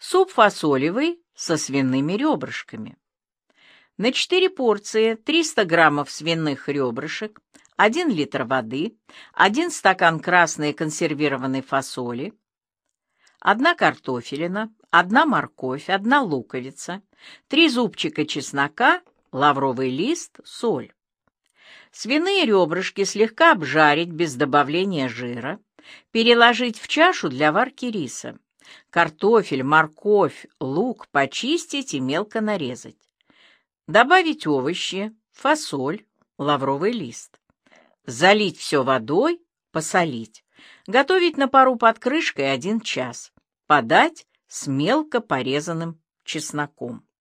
Суп фасолевый со свиными ребрышками. На 4 порции 300 граммов свиных ребрышек, 1 литр воды, 1 стакан красной консервированной фасоли, 1 картофелина, 1 морковь, 1 луковица, 3 зубчика чеснока, лавровый лист, соль. Свиные ребрышки слегка обжарить без добавления жира, переложить в чашу для варки риса. Картофель, морковь, лук почистить и мелко нарезать. Добавить овощи, фасоль, лавровый лист. Залить все водой, посолить. Готовить на пару под крышкой 1 час. Подать с мелко порезанным чесноком.